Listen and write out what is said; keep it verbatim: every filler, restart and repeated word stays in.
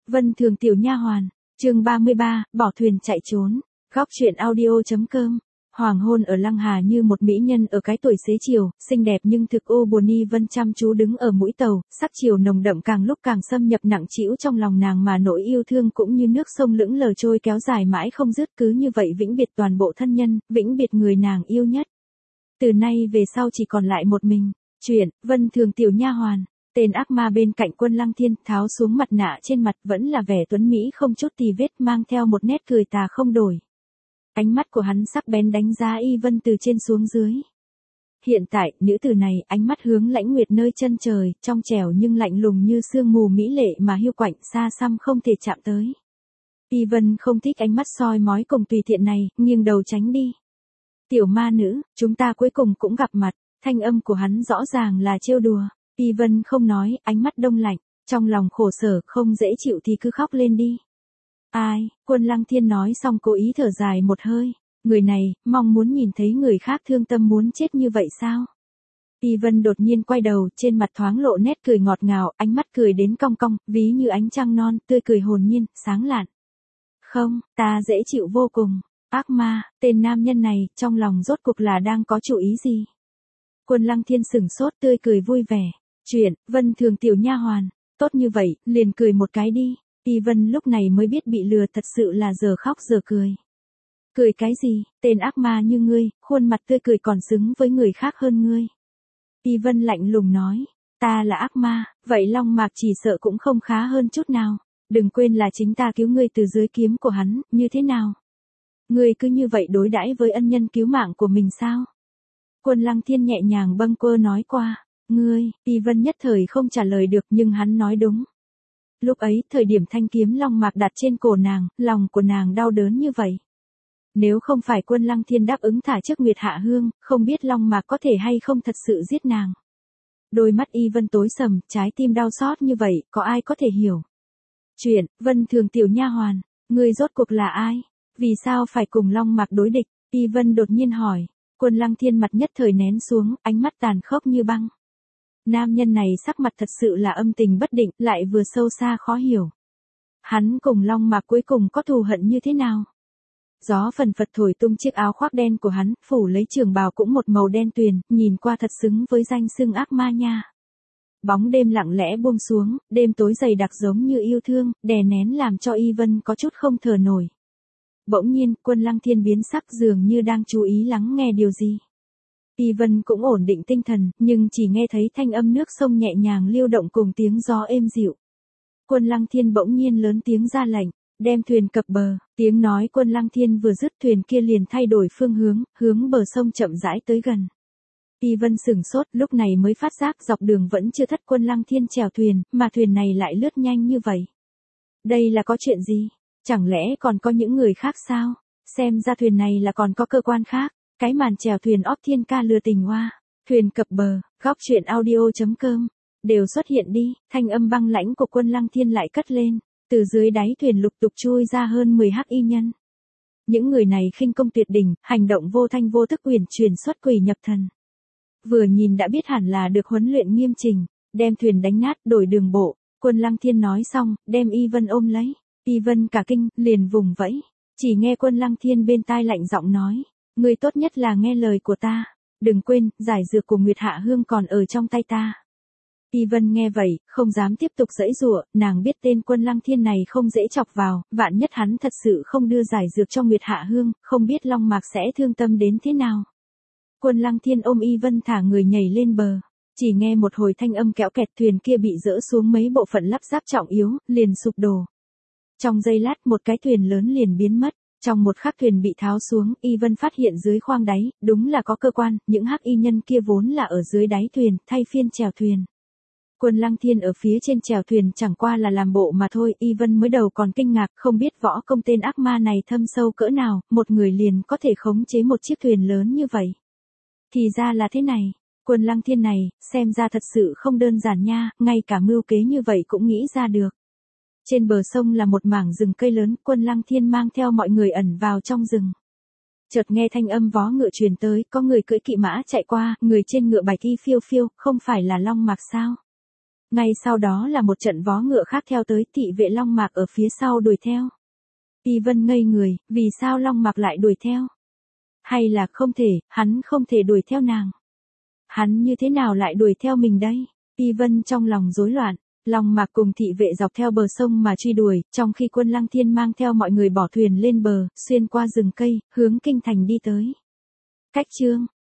Vân Thường tiểu nha hoàn, chương ba mươi ba, bỏ thuyền chạy trốn. Góc truyện audio.com. Hoàng hôn ở Lăng Hà như một mỹ nhân ở cái tuổi xế chiều, xinh đẹp nhưng thực ô buồn. Y Vân chăm chú đứng ở mũi tàu, sắc chiều nồng đậm càng lúc càng xâm nhập nặng trĩu trong lòng nàng, mà nỗi yêu thương cũng như nước sông lững lờ trôi kéo dài mãi không dứt, cứ như vậy vĩnh biệt toàn bộ thân nhân, vĩnh biệt người nàng yêu nhất. Từ nay về sau chỉ còn lại một mình. Chuyện Vân Thường tiểu nha hoàn. Tên ác ma bên cạnh Quân Lăng Thiên tháo xuống mặt nạ, trên mặt vẫn là vẻ tuấn mỹ không chút tì vết, mang theo một nét cười tà không đổi. Ánh mắt của hắn sắc bén đánh giá Y Vân từ trên xuống dưới. Hiện tại, nữ tử này, ánh mắt hướng Lãnh Nguyệt nơi chân trời, trong trẻo nhưng lạnh lùng như sương mù mỹ lệ mà hiu quạnh, xa xăm không thể chạm tới. Y Vân không thích ánh mắt soi mói cùng tùy tiện này, nghiêng đầu tránh đi. Tiểu ma nữ, chúng ta cuối cùng cũng gặp mặt. Thanh âm của hắn rõ ràng là trêu đùa. Y Vân không nói, ánh mắt đông lạnh, trong lòng khổ sở, không dễ chịu thì cứ khóc lên đi. Ai, Quân Lăng Thiên nói xong cố ý thở dài một hơi, người này, mong muốn nhìn thấy người khác thương tâm muốn chết như vậy sao? Y Vân đột nhiên quay đầu, trên mặt thoáng lộ nét cười ngọt ngào, ánh mắt cười đến cong cong, ví như ánh trăng non, tươi cười hồn nhiên, sáng lạn. Không, ta dễ chịu vô cùng. Ác ma, tên nam nhân này, trong lòng rốt cuộc là đang có chủ ý gì? Quân Lăng Thiên sửng sốt, tươi cười vui vẻ. Chuyện Vân Thường tiểu nha hoàn, tốt như vậy, liền cười một cái đi. Y Vân lúc này mới biết bị lừa, thật sự là giờ khóc giờ cười. Cười cái gì, tên ác ma như ngươi, khuôn mặt tươi cười còn xứng với người khác hơn ngươi. Y Vân lạnh lùng nói, ta là ác ma, vậy Long Mạc chỉ sợ cũng không khá hơn chút nào. Đừng quên là chính ta cứu ngươi từ dưới kiếm của hắn, như thế nào? Ngươi cứ như vậy đối đãi với ân nhân cứu mạng của mình sao? Quân Lăng Thiên nhẹ nhàng bâng quơ nói qua. Ngươi, Y Vân nhất thời không trả lời được, nhưng hắn nói đúng. Lúc ấy, thời điểm thanh kiếm long mạc đặt trên cổ nàng, lòng của nàng đau đớn như vậy. Nếu không phải Quân Lăng Thiên đáp ứng thả trước Nguyệt Hạ Hương, không biết long mạc có thể hay không thật sự giết nàng. Đôi mắt Y Vân tối sầm, trái tim đau xót như vậy, có ai có thể hiểu? Chuyện Vân Thường tiểu nha hoàn, ngươi rốt cuộc là ai? Vì sao phải cùng long mạc đối địch? Y Vân đột nhiên hỏi. Quân Lăng Thiên mặt nhất thời nén xuống, ánh mắt tàn khốc như băng. Nam nhân này sắc mặt thật sự là âm tình bất định, lại vừa sâu xa khó hiểu. Hắn cùng Long Mạc cuối cùng có thù hận như thế nào? Gió phần phật thổi tung chiếc áo khoác đen của hắn, phủ lấy trường bào cũng một màu đen tuyền, nhìn qua thật xứng với danh xưng ác ma nha. Bóng đêm lặng lẽ buông xuống, đêm tối dày đặc giống như yêu thương, đè nén làm cho Y Vân có chút không thở nổi. Bỗng nhiên, Quân Lăng Thiên biến sắc, dường như đang chú ý lắng nghe điều gì. Y Vân cũng ổn định tinh thần, nhưng chỉ nghe thấy thanh âm nước sông nhẹ nhàng lưu động cùng tiếng gió êm dịu. Quân Lăng Thiên bỗng nhiên lớn tiếng ra lệnh, đem thuyền cập bờ. Tiếng nói Quân Lăng Thiên vừa dứt, thuyền kia liền thay đổi phương hướng, hướng bờ sông chậm rãi tới gần. Y Vân sửng sốt, lúc này mới phát giác dọc đường vẫn chưa thất Quân Lăng Thiên chèo thuyền, mà thuyền này lại lướt nhanh như vậy. Đây là có chuyện gì? Chẳng lẽ còn có những người khác sao? Xem ra thuyền này là còn có cơ quan khác. Cái màn chèo thuyền óp thiên ca lừa tình hoa. Thuyền cập bờ, góc truyện audio.com. Đều xuất hiện đi, thanh âm băng lãnh của Quân Lăng Thiên lại cất lên. Từ dưới đáy thuyền lục tục chui ra hơn mười hắc y nhân. Những người này khinh công tuyệt đỉnh, hành động vô thanh vô tức, uyển chuyển xuất quỷ nhập thần. Vừa nhìn đã biết hẳn là được huấn luyện nghiêm chỉnh, đem thuyền đánh nát, đổi đường bộ. Quân Lăng Thiên nói xong, đem Y Vân ôm lấy. Y Vân cả kinh, liền vùng vẫy. Chỉ nghe Quân Lăng Thiên bên tai lạnh giọng nói. Ngươi tốt nhất là nghe lời của ta. Đừng quên, giải dược của Nguyệt Hạ Hương còn ở trong tay ta. Y Vân nghe vậy, không dám tiếp tục giãy giụa, nàng biết tên Quân Lăng Thiên này không dễ chọc vào, vạn nhất hắn thật sự không đưa giải dược cho Nguyệt Hạ Hương, không biết Long Mạc sẽ thương tâm đến thế nào. Quân Lăng Thiên ôm Y Vân thả người nhảy lên bờ. Chỉ nghe một hồi thanh âm kéo kẹt, thuyền kia bị dỡ xuống mấy bộ phận lắp ráp trọng yếu, liền sụp đổ. Trong giây lát một cái thuyền lớn liền biến mất. Trong một khắc thuyền bị tháo xuống, Y Vân phát hiện dưới khoang đáy, đúng là có cơ quan, những hắc y nhân kia vốn là ở dưới đáy thuyền, thay phiên chèo thuyền. Quân Lăng Thiên ở phía trên chèo thuyền chẳng qua là làm bộ mà thôi, Y Vân mới đầu còn kinh ngạc, không biết võ công tên ác ma này thâm sâu cỡ nào, một người liền có thể khống chế một chiếc thuyền lớn như vậy. Thì ra là thế này, Quân Lăng Thiên này, xem ra thật sự không đơn giản nha, ngay cả mưu kế như vậy cũng nghĩ ra được. Trên bờ sông là một mảng rừng cây lớn, Quân Lăng Thiên mang theo mọi người ẩn vào trong rừng. Chợt nghe thanh âm vó ngựa truyền tới, có người cưỡi kỵ mã chạy qua, người trên ngựa bạch y phiêu phiêu, không phải là Long Mạc sao? Ngay sau đó là một trận vó ngựa khác theo tới, thị vệ Long Mạc ở phía sau đuổi theo. Y Vân ngây người, vì sao Long Mạc lại đuổi theo? Hay là không thể, hắn không thể đuổi theo nàng? Hắn như thế nào lại đuổi theo mình đây? Y Vân trong lòng rối loạn, Long Mạc cùng thị vệ dọc theo bờ sông mà truy đuổi, trong khi Quân Lăng Thiên mang theo mọi người bỏ thuyền lên bờ, xuyên qua rừng cây, hướng kinh thành đi tới. Cách chương